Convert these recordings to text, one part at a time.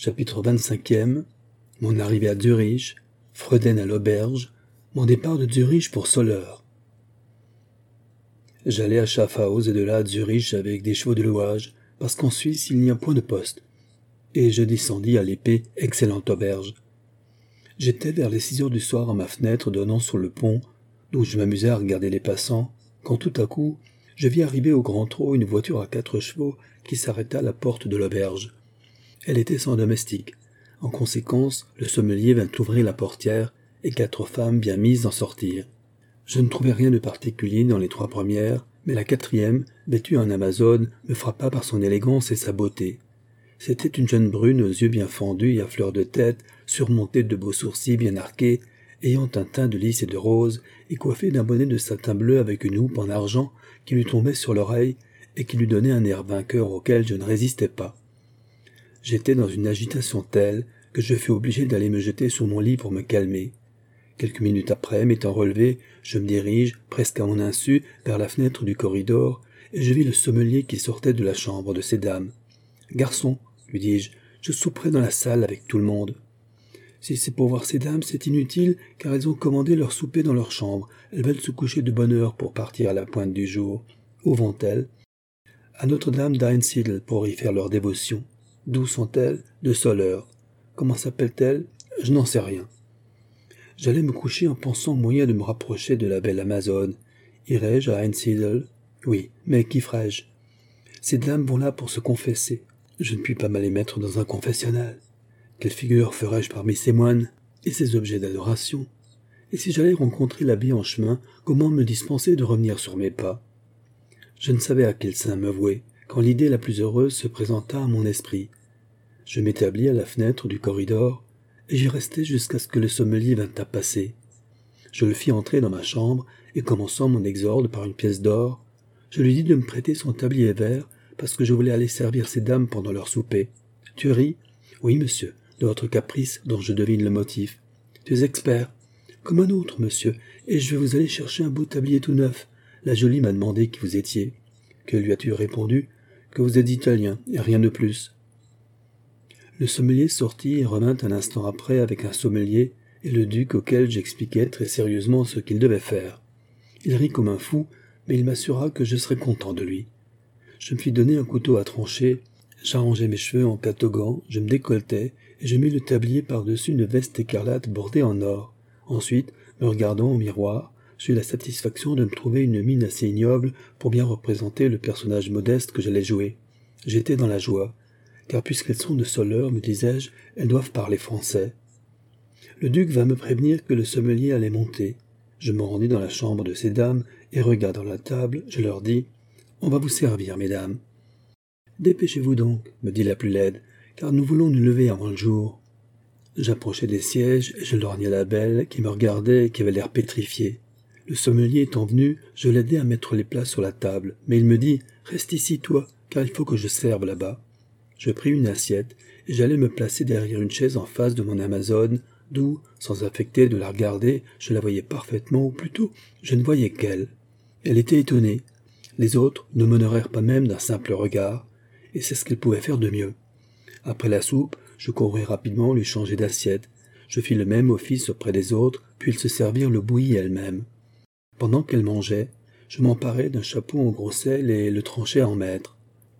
Chapitre 25e. Mon arrivée à Zurich, Freuden à l'auberge, mon départ de Zurich pour Soleure. J'allais à Schaffhaus et de là à Zurich avec des chevaux de louage, parce qu'en Suisse il n'y a point de poste. Et je descendis à l'épée, excellente auberge. J'étais vers les 6 heures du soir à ma fenêtre donnant sur le pont, d'où je m'amusais à regarder les passants, quand tout à coup, je vis arriver au grand trot une voiture à 4 chevaux qui s'arrêta à la porte de l'auberge. Elle était sans domestique. En conséquence, le sommelier vint ouvrir la portière et 4 femmes bien mises en sortirent. Je ne trouvai rien de particulier dans les 3 premières, mais la 4e, vêtue en amazone, me frappa par son élégance et sa beauté. C'était une jeune brune aux yeux bien fendus et à fleur de tête, surmontée de beaux sourcils bien arqués, ayant un teint de lys et de rose, et coiffée d'un bonnet de satin bleu avec une houppe en argent qui lui tombait sur l'oreille et qui lui donnait un air vainqueur auquel je ne résistais pas. J'étais dans une agitation telle que je fus obligé d'aller me jeter sur mon lit pour me calmer. Quelques minutes après, m'étant relevé, je me dirige, presque à mon insu, vers la fenêtre du corridor, et je vis le sommelier qui sortait de la chambre de ces dames. « Garçon, lui dis-je, je souperai dans la salle avec tout le monde. »« Si c'est pour voir ces dames, c'est inutile, car elles ont commandé leur souper dans leur chambre. Elles veulent se coucher de bonne heure pour partir à la pointe du jour. Où vont-elles ? À Notre-Dame d'Einsiedel pour y faire leur dévotion. D'où sont-elles ? De Soleure. Comment s'appellent-elles ? Je n'en sais rien. » J'allais me coucher en pensant au moyen de me rapprocher de la belle Amazone. Irai-je à Einsiedel ? Oui, mais qu'y ferai-je ? Ces dames vont là pour se confesser. Je ne puis pas m'aller mettre dans un confessionnal. Quelle figure ferai-je parmi ces moines et ces objets d'adoration ? Et si j'allais rencontrer l'abbé en chemin, comment me dispenser de revenir sur mes pas ? Je ne savais à quel saint me vouer, quand l'idée la plus heureuse se présenta à mon esprit. Je m'établis à la fenêtre du corridor, et j'y restai jusqu'à ce que le sommelier vînt à passer. Je le fis entrer dans ma chambre, et commençant mon exorde par une pièce d'or, je lui dis de me prêter son tablier vert, parce que je voulais aller servir ces dames pendant leur souper. « Tu ris ? » ?»« Oui, monsieur, de votre caprice, dont je devine le motif. »« Tu es expert ? » ?»« Comme un autre, monsieur, et je vais vous aller chercher un beau tablier tout neuf. La jolie m'a demandé qui vous étiez. »« Que lui as-tu répondu ? » ?»« Que vous êtes italien, et rien de plus. » Le sommelier sortit et revint un instant après avec un sommelier et le duc auquel j'expliquai très sérieusement ce qu'il devait faire. Il rit comme un fou, mais il m'assura que je serais content de lui. Je me fis donner un couteau à trancher, j'arrangeai mes cheveux en catogan, je me décolletai et je mis le tablier par-dessus une veste écarlate bordée en or. Ensuite, me regardant au miroir, j'eus la satisfaction de me trouver une mine assez ignoble pour bien représenter le personnage modeste que j'allais jouer. J'étais dans la joie, car puisqu'elles sont de Soleure, me disais-je, elles doivent parler français. Le duc vint me prévenir que le sommelier allait monter. Je me rendis dans la chambre de ces dames, et regardant la table, je leur dis « On va vous servir, mesdames. »« Dépêchez-vous donc, me dit la plus laide, car nous voulons nous lever avant le jour. » J'approchai des sièges, et je lorgnai la belle, qui me regardait et qui avait l'air pétrifié. Le sommelier étant venu, je l'aidai à mettre les plats sur la table, mais il me dit « Reste ici, toi, car il faut que je serve là-bas. » Je pris une assiette, et j'allais me placer derrière une chaise en face de mon Amazone, d'où, sans affecter de la regarder, je la voyais parfaitement, ou plutôt, je ne voyais qu'elle. Elle était étonnée. Les autres ne m'honorèrent pas même d'un simple regard, et c'est ce qu'elles pouvaient faire de mieux. Après la soupe, je courus rapidement lui changer d'assiette. Je fis le même office auprès des autres, puis elles se servirent le bouilli elles-mêmes. Pendant qu'elles mangeaient, je m'emparai d'un chapeau en gros sel et le tranchai en maître.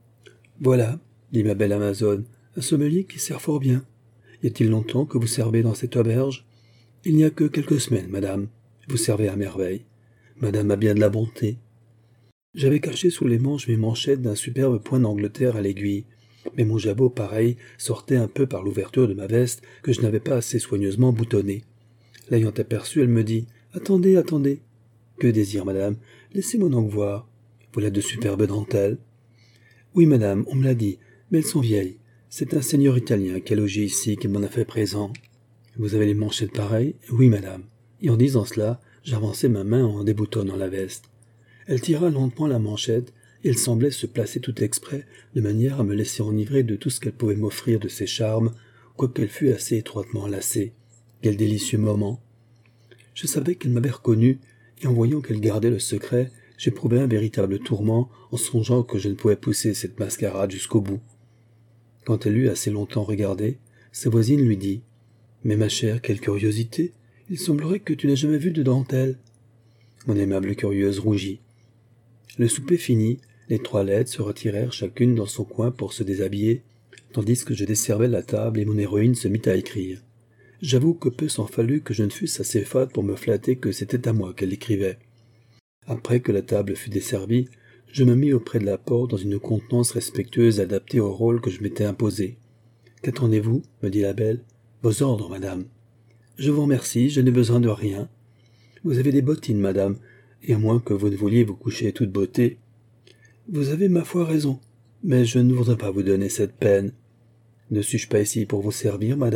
« Voilà, » dit ma belle Amazone, « un sommelier qui sert fort bien. Y a-t-il longtemps que vous servez dans cette auberge ? » ?»« Il n'y a que quelques semaines, madame. Vous servez à merveille. Madame a bien de la bonté. » J'avais caché sous les manches mes manchettes d'un superbe point d'Angleterre à l'aiguille, mais mon jabot pareil sortait un peu par l'ouverture de ma veste que je n'avais pas assez soigneusement boutonnée. L'ayant aperçue, elle me dit « Attendez, attendez. »« Que désire, madame ? Laissez-moi donc voir. Voilà de superbes dentelles. »« Oui, madame, on me l'a dit, mais elles sont vieilles. C'est un seigneur italien qui a logé ici qui m'en a fait présent. »« Vous avez les manchettes pareilles ? » ?»« Oui, madame. » Et en disant cela, j'avançai ma main en déboutonnant la veste. Elle tira lentement la manchette, et elle semblait se placer tout exprès, de manière à me laisser enivrer de tout ce qu'elle pouvait m'offrir de ses charmes, quoiqu'elle fût assez étroitement lacée. Quel délicieux moment! Je savais qu'elle m'avait reconnu, et en voyant qu'elle gardait le secret, j'éprouvais un véritable tourment en songeant que je ne pouvais pousser cette mascarade jusqu'au bout. Quand elle eut assez longtemps regardé, Sa voisine lui dit « Mais ma chère, quelle curiosité! Il semblerait que tu n'aies jamais vu de dentelle. » Mon aimable curieuse rougit. Le souper fini, les 3 laides se retirèrent chacune dans son coin pour se déshabiller, tandis que je desservais la table et mon héroïne se mit à écrire. J'avoue que peu s'en fallut que je ne fusse assez fade pour me flatter que c'était à moi qu'elle écrivait. Après que la table fut desservie, je me mis auprès de la porte dans une contenance respectueuse adaptée au rôle que je m'étais imposé. « Qu'attendez-vous » me dit la belle. « Vos ordres, madame. »« Je vous remercie, je n'ai besoin de rien. »« Vous avez des bottines, madame, et à moins que vous ne vouliez vous coucher toute beauté. »« Vous avez ma foi raison, mais je ne voudrais pas vous donner cette peine. Ne suis-je pas ici pour vous servir, madame ?»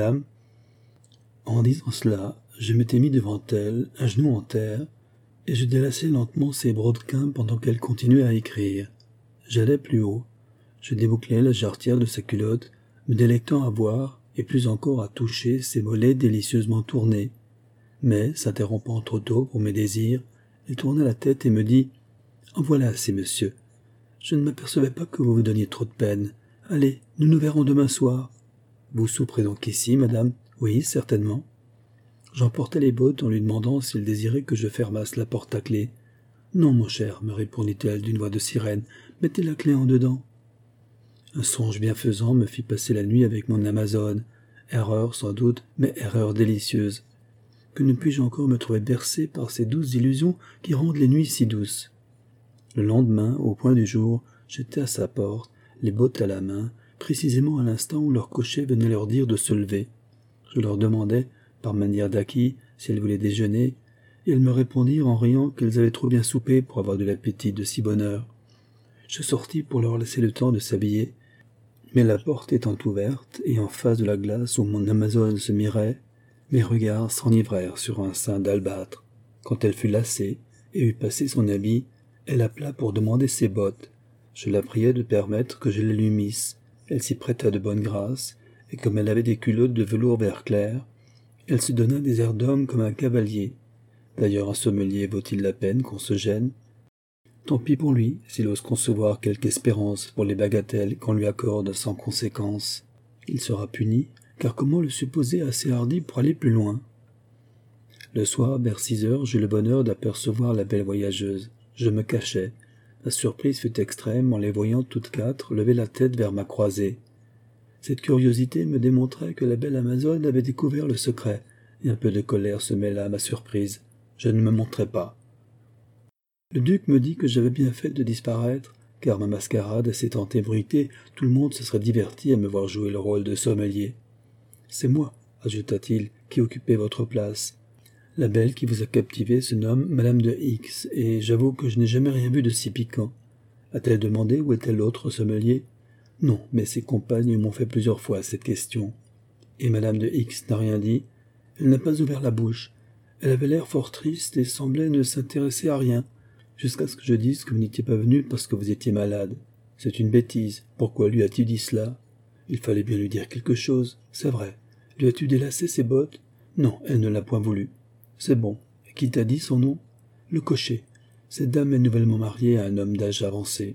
En disant cela, je m'étais mis devant elle, un genou en terre, et je délaçais lentement ses brodequins pendant qu'elle continuait à écrire. J'allais plus haut. Je débouclais la jarretière de sa culotte, me délectant à voir, et plus encore à toucher ses mollets délicieusement tournés. Mais, s'interrompant trop tôt pour mes désirs, elle tourna la tête et me dit « En voilà assez, monsieur. Je ne m'apercevais pas que vous vous donniez trop de peine. Allez, nous nous verrons demain soir. »« Vous souperez donc ici, madame ? » ?»« Oui, certainement. » J'emportai les bottes en lui demandant s'il désirait que je fermasse la porte à clé. « Non, mon cher, me répondit-elle d'une voix de sirène, mettez la clé en dedans. » Un songe bienfaisant me fit passer la nuit avec mon Amazone. Erreur sans doute, mais erreur délicieuse. Que ne puis-je encore me trouver bercé par ces douces illusions qui rendent les nuits si douces. Le lendemain, au point du jour, j'étais à sa porte, les bottes à la main, précisément à l'instant où leur cocher venait leur dire de se lever. Je leur demandai, par manière d'acquis, si elles voulaient déjeuner, et elles me répondirent en riant qu'elles avaient trop bien soupé pour avoir de l'appétit de si bonne heure. Je sortis pour leur laisser le temps de s'habiller, mais la porte étant ouverte, et en face de la glace où mon Amazone se mirait, mes regards s'enivrèrent sur un sein d'albâtre. Quand elle fut lassée et eut passé son habit, elle appela pour demander ses bottes. Je la priai de permettre que je les lui misse. Elle s'y prêta de bonne grâce, et comme elle avait des culottes de velours vert clair, elle se donna des airs d'homme comme un cavalier. D'ailleurs, un sommelier vaut-il la peine qu'on se gêne? Tant pis pour lui, s'il ose concevoir quelque espérance pour les bagatelles qu'on lui accorde sans conséquence. Il sera puni, car comment le supposer assez hardi pour aller plus loin? Le soir, vers 6 heures, j'eus le bonheur d'apercevoir la belle voyageuse. Je me cachai. Ma surprise fut extrême en les voyant toutes 4 lever la tête vers ma croisée. Cette curiosité me démontrait que la belle Amazone avait découvert le secret, et un peu de colère se mêla à ma surprise. Je ne me montrai pas. Le duc me dit que j'avais bien fait de disparaître, car ma mascarade s'étant ébruitée, tout le monde se serait diverti à me voir jouer le rôle de sommelier. « C'est moi, » ajouta-t-il, « qui occupais votre place. La belle qui vous a captivé se nomme Madame de X, et j'avoue que je n'ai jamais rien vu de si piquant. A-t-elle demandé où était l'autre sommelier? Non, mais ses compagnes m'ont fait plusieurs fois cette question. Et Madame de X n'a rien dit? Elle n'a pas ouvert la bouche. Elle avait l'air fort triste et semblait ne s'intéresser à rien, jusqu'à ce que je dise que vous n'étiez pas venu parce que vous étiez malade. C'est une bêtise. Pourquoi lui as-tu dit cela? Il fallait bien lui dire quelque chose, c'est vrai. Lui as-tu délacé ses bottes? Non, elle ne l'a point voulu. C'est bon. Et qui t'a dit son nom? Le cocher. Cette dame est nouvellement mariée à un homme d'âge avancé.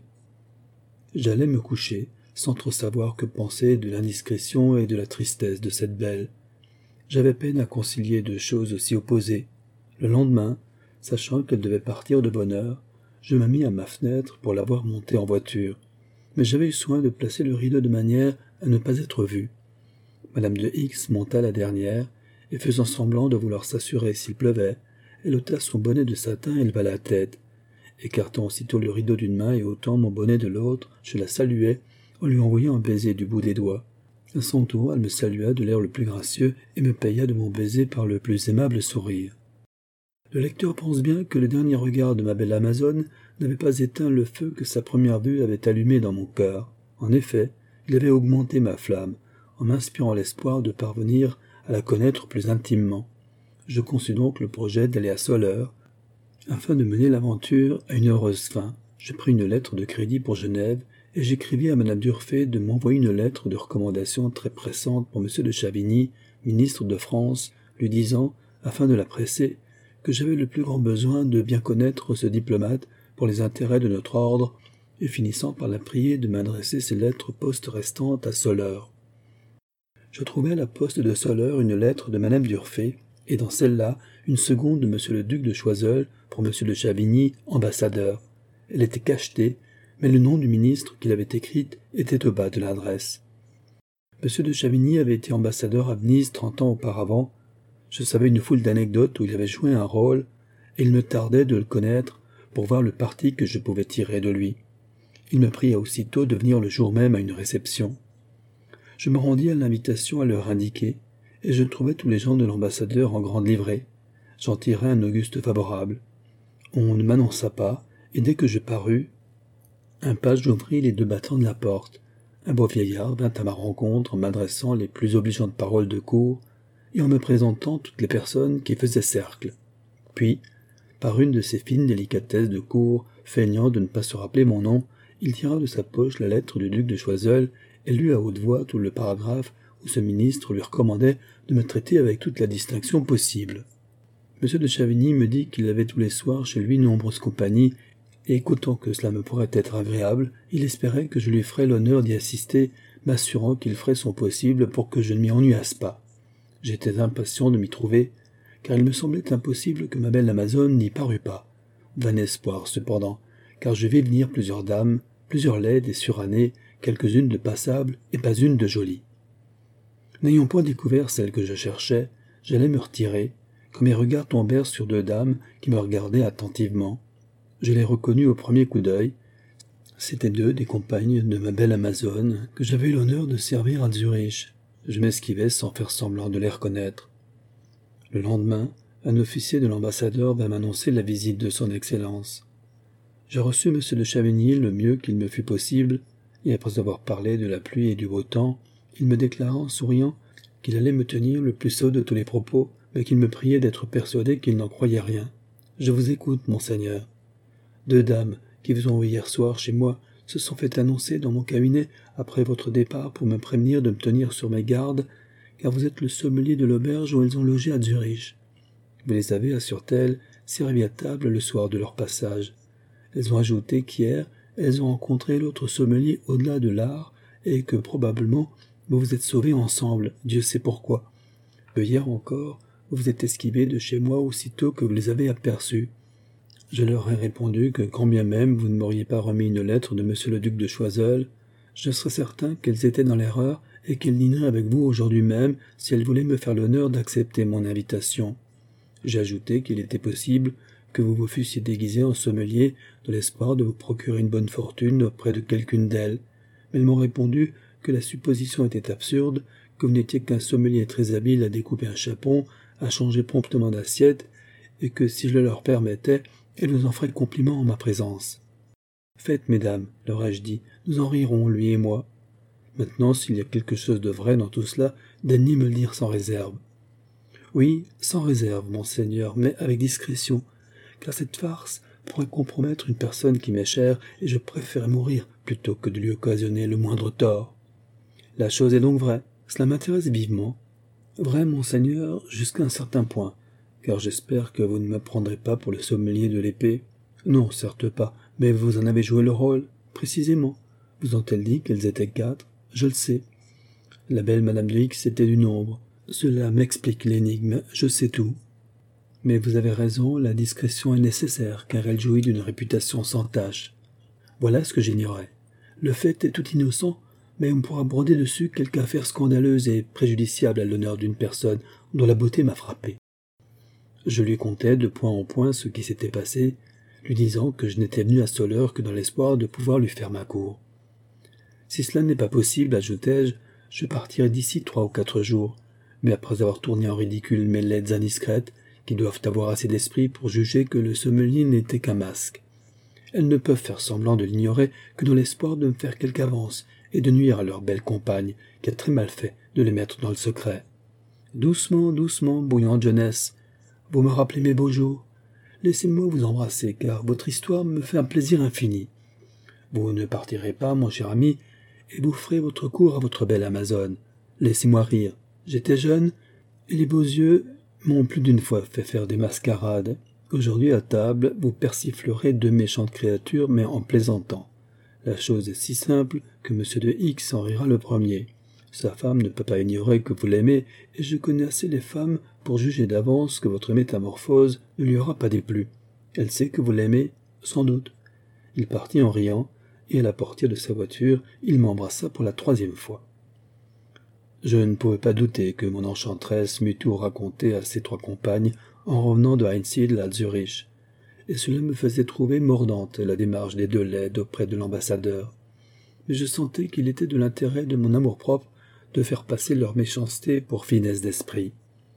J'allais me coucher, sans trop savoir que penser de l'indiscrétion et de la tristesse de cette belle. J'avais peine à concilier 2 choses aussi opposées. Le lendemain, sachant qu'elle devait partir de bonne heure, je me mis à ma fenêtre pour la voir monter en voiture. Mais j'avais eu soin de placer le rideau de manière à ne pas être vue. Madame de X monta la dernière, et faisant semblant de vouloir s'assurer s'il pleuvait, elle ôta son bonnet de satin et leva la tête. Écartant aussitôt le rideau d'une main et ôtant mon bonnet de l'autre, je la saluai en lui envoyant un baiser du bout des doigts. À son tour, elle me salua de l'air le plus gracieux et me paya de mon baiser par le plus aimable sourire. Le lecteur pense bien que le dernier regard de ma belle Amazone n'avait pas éteint le feu que sa première vue avait allumé dans mon cœur. En effet, il avait augmenté ma flamme, en m'inspirant l'espoir de parvenir à la connaître plus intimement. Je conçus donc le projet d'aller à Soleure, afin de mener l'aventure à une heureuse fin. Je pris une lettre de crédit pour Genève, et j'écrivis à Madame d'Urfé de m'envoyer une lettre de recommandation très pressante pour M. de Chavigny, ministre de France, lui disant, afin de la presser, que j'avais le plus grand besoin de bien connaître ce diplomate pour les intérêts de notre ordre, et finissant par la prier de m'adresser ses lettres postes restantes à Soleure. je trouvai à la poste de Soleure une lettre de madame d'Urfé, et dans celle-là, une seconde de monsieur le duc de Choiseul pour monsieur de Chavigny, ambassadeur. Elle était cachetée, mais le nom du ministre qui l'avait écrite était au bas de l'adresse. Monsieur de Chavigny avait été ambassadeur à Venise 30 ans auparavant. Je savais une foule d'anecdotes où il avait joué un rôle, et il me tardait de le connaître pour voir le parti que je pouvais tirer de lui. Il me pria aussitôt de venir le jour même à une réception. Je me rendis à l'invitation à l'heure indiquée, et je trouvai tous les gens de l'ambassadeur en grande livrée. J'en tirai un auguste favorable. On ne m'annonça pas, et dès que je parus, un page ouvrit les 2 battants de la porte. Un beau vieillard vint à ma rencontre en m'adressant les plus obligeantes paroles de cour, et en me présentant toutes les personnes qui faisaient cercle. Puis, par une de ces fines délicatesses de cour, feignant de ne pas se rappeler mon nom, il tira de sa poche la lettre du duc de Choiseul et lut à haute voix tout le paragraphe où ce ministre lui recommandait de me traiter avec toute la distinction possible. M. de Chavigny me dit qu'il avait tous les soirs chez lui nombreuses compagnies, et qu'autant que cela me pourrait être agréable, il espérait que je lui ferais l'honneur d'y assister, m'assurant qu'il ferait son possible pour que je ne m'y ennuyasse pas. J'étais impatient de m'y trouver, car il me semblait impossible que ma belle Amazone n'y parût pas. Vain espoir, cependant, car je vis venir plusieurs dames, plusieurs laides et surannées, quelques-unes de passables et pas une de jolies. N'ayant point découvert celle que je cherchais, j'allais me retirer, quand mes regards tombèrent sur 2 dames qui me regardaient attentivement. Je les reconnus au premier coup d'œil. C'étaient 2 des compagnes de ma belle Amazone que j'avais eu l'honneur de servir à Zurich. Je m'esquivai sans faire semblant de les reconnaître. Le lendemain, un officier de l'ambassadeur vint m'annoncer la visite de son Excellence. Je reçus M. de Chavigny le mieux qu'il me fut possible, et après avoir parlé de la pluie et du beau temps, il me déclara en souriant qu'il allait me tenir le plus sot de tous les propos, mais qu'il me priait d'être persuadé qu'il n'en croyait rien. « Je vous écoute, monseigneur. » 2 dames qui vous ont vu hier soir chez moi se sont fait annoncer dans mon cabinet après votre départ pour me prévenir de me tenir sur mes gardes, car vous êtes le sommelier de l'auberge où elles ont logé à Zurich. Vous les avez, assurent-elles, servis à table le soir de leur passage. Elles ont ajouté qu'hier, elles ont rencontré l'autre sommelier au-delà de l'art, et que probablement vous vous êtes sauvés ensemble, Dieu sait pourquoi. Que hier encore, vous vous êtes esquivés de chez moi aussitôt que vous les avez aperçus. Je leur ai répondu que quand bien même vous ne m'auriez pas remis une lettre de monsieur le duc de Choiseul, je serais certain qu'elles étaient dans l'erreur et qu'elles dîneraient avec vous aujourd'hui même si elles voulaient me faire l'honneur d'accepter mon invitation. J'ai ajouté qu'il était possible que vous vous fussiez déguisé en sommelier dans l'espoir de vous procurer une bonne fortune auprès de quelqu'une d'elles, mais elles m'ont répondu que la supposition était absurde, que vous n'étiez qu'un sommelier très habile à découper un chapon, à changer promptement d'assiette, et que si je le leur permettais, elles vous en feraient compliment en ma présence. Faites, mesdames, leur ai-je dit, nous en rirons, lui et moi. Maintenant, s'il y a quelque chose de vrai dans tout cela, daignez me le dire sans réserve. Oui, sans réserve, monseigneur, mais avec discrétion, car cette farce pourrait compromettre une personne qui m'est chère, et je préfère mourir plutôt que de lui occasionner le moindre tort. La chose est donc vraie, cela m'intéresse vivement. Vrai, monseigneur, jusqu'à un certain point, car j'espère que vous ne me prendrez pas pour le sommelier de l'épée. Non, certes pas, mais vous en avez joué le rôle, précisément. Vous ont-elles dit qu'elles étaient 4? Je le sais. La belle madame de X était du nombre. Cela m'explique l'énigme, je sais tout. Mais vous avez raison, la discrétion est nécessaire, car elle jouit d'une réputation sans tache. Voilà ce que j'ignorais. Le fait est tout innocent, mais on pourra broder dessus quelque affaire scandaleuse et préjudiciable à l'honneur d'une personne dont la beauté m'a frappé. Je lui contai de point en point ce qui s'était passé, lui disant que je n'étais venu à Soleure que dans l'espoir de pouvoir lui faire ma cour. Si cela n'est pas possible, ajoutai-je, je partirai d'ici 3 ou 4 jours, mais après avoir tourné en ridicule mes laides indiscrètes, qui doivent avoir assez d'esprit pour juger que le sommelier n'était qu'un masque. Elles ne peuvent faire semblant de l'ignorer que dans l'espoir de me faire quelque avance et de nuire à leur belle compagne, qui a très mal fait de les mettre dans le secret. Doucement, doucement, bouillante jeunesse, vous me rappelez mes beaux jours. Laissez-moi vous embrasser, car votre histoire me fait un plaisir infini. Vous ne partirez pas, mon cher ami, et vous ferez votre cour à votre belle Amazone. Laissez-moi rire. J'étais jeune, et les beaux yeux m'ont plus d'une fois fait faire des mascarades. Aujourd'hui, à table, vous persiflerez 2 méchantes créatures, mais en plaisantant. La chose est si simple que M. de X en rira le premier. Sa femme ne peut pas ignorer que vous l'aimez, et je connais assez les femmes pour juger d'avance que votre métamorphose ne lui aura pas déplu. Elle sait que vous l'aimez, sans doute. » Il partit en riant, et à la portière de sa voiture, il m'embrassa pour la 3e fois. Je ne pouvais pas douter que mon enchanteresse m'eût tout raconté à ses 3 compagnes en revenant de Heinsiedl à Zurich, et cela me faisait trouver mordante la démarche des 2 laides auprès de l'ambassadeur. Mais je sentais qu'il était de l'intérêt de mon amour-propre de faire passer leur méchanceté pour finesse d'esprit.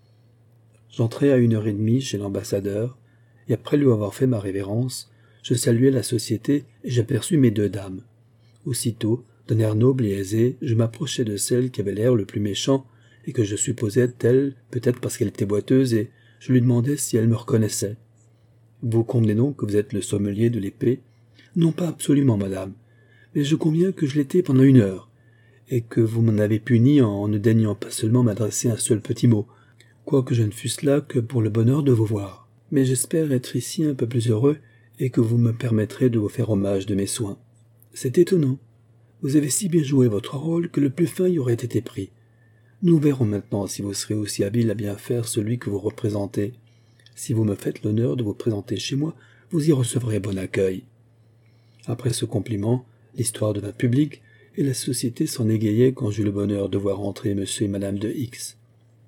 J'entrai à 1h30 chez l'ambassadeur, et après lui avoir fait ma révérence, je saluai la société et j'aperçus mes 2 dames. Aussitôt, d'un air noble et aisé, je m'approchai de celle qui avait l'air le plus méchant et que je supposais telle, peut-être parce qu'elle était boiteuse, et je lui demandai si elle me reconnaissait. « Vous convenez donc que vous êtes le sommelier de l'épée ?»« Non, pas absolument, madame, mais je conviens que je l'étais pendant 1 heure, et que vous m'en avez puni en ne daignant pas seulement m'adresser un seul petit mot, quoique je ne fusse là que pour le bonheur de vous voir. Mais j'espère être ici un peu plus heureux, et que vous me permettrez de vous faire hommage de mes soins. C'est étonnant. Vous avez si bien joué votre rôle que le plus fin y aurait été pris. Nous verrons maintenant si vous serez aussi habile à bien faire celui que vous représentez. Si vous me faites l'honneur de vous présenter chez moi, vous y recevrez bon accueil. » Après ce compliment, l'histoire devint publique, et la société s'en égayait quand j'eus le bonheur de voir entrer M. et Mme de X.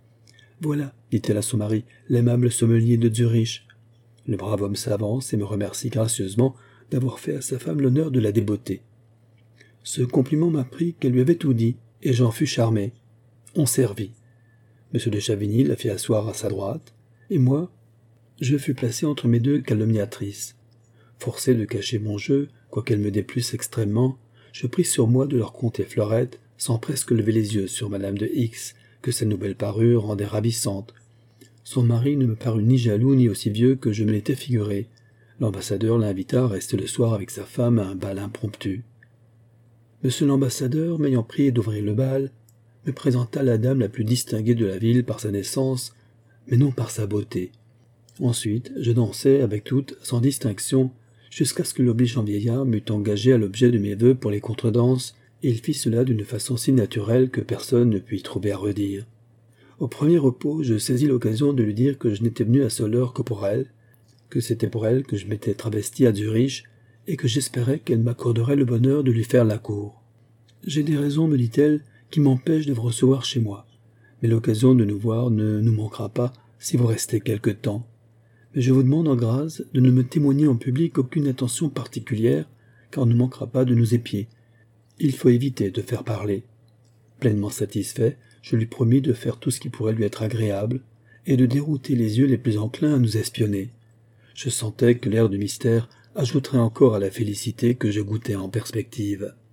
« Voilà, dit-elle à son mari, l'aimable sommelier de Zurich. » Le brave homme s'avance et me remercie gracieusement d'avoir fait à sa femme l'honneur de la débeauter. Ce compliment m'apprit qu'elle lui avait tout dit, et j'en fus charmé. On servit. M. de Chavigny la fit asseoir à sa droite, et moi, je fus placé entre mes 2 calomniatrices. Forcé de cacher mon jeu, quoiqu'elle me déplusse extrêmement, je pris sur moi de leur conter Fleurette, sans presque lever les yeux sur Madame de X, que sa nouvelle parure rendait ravissante. Son mari ne me parut ni jaloux ni aussi vieux que je me l'étais figuré. L'ambassadeur l'invita à rester le soir avec sa femme à un bal impromptu. Monsieur l'ambassadeur, m'ayant prié d'ouvrir le bal, me présenta la dame la plus distinguée de la ville par sa naissance, mais non par sa beauté. Ensuite, je dansai avec toutes, sans distinction, jusqu'à ce que l'obligeant vieillard m'eût engagé à l'objet de mes vœux pour les contredanses, et il fit cela d'une façon si naturelle que personne ne put y trouver à redire. Au premier repos, je saisis l'occasion de lui dire que je n'étais venu à Soleure que pour elle, que c'était pour elle que je m'étais travesti à Zurich, et que j'espérais qu'elle m'accorderait le bonheur de lui faire la cour. « J'ai des raisons, me dit-elle, qui m'empêchent de vous recevoir chez moi, mais l'occasion de nous voir ne nous manquera pas si vous restez quelque temps. Mais je vous demande en grâce de ne me témoigner en public aucune attention particulière, car on ne manquera pas de nous épier. Il faut éviter de faire parler. » Pleinement satisfait, je lui promis de faire tout ce qui pourrait lui être agréable, et de dérouter les yeux les plus enclins à nous espionner. Je sentais que l'air du mystère ajouterait encore à la félicité que je goûtais en perspective.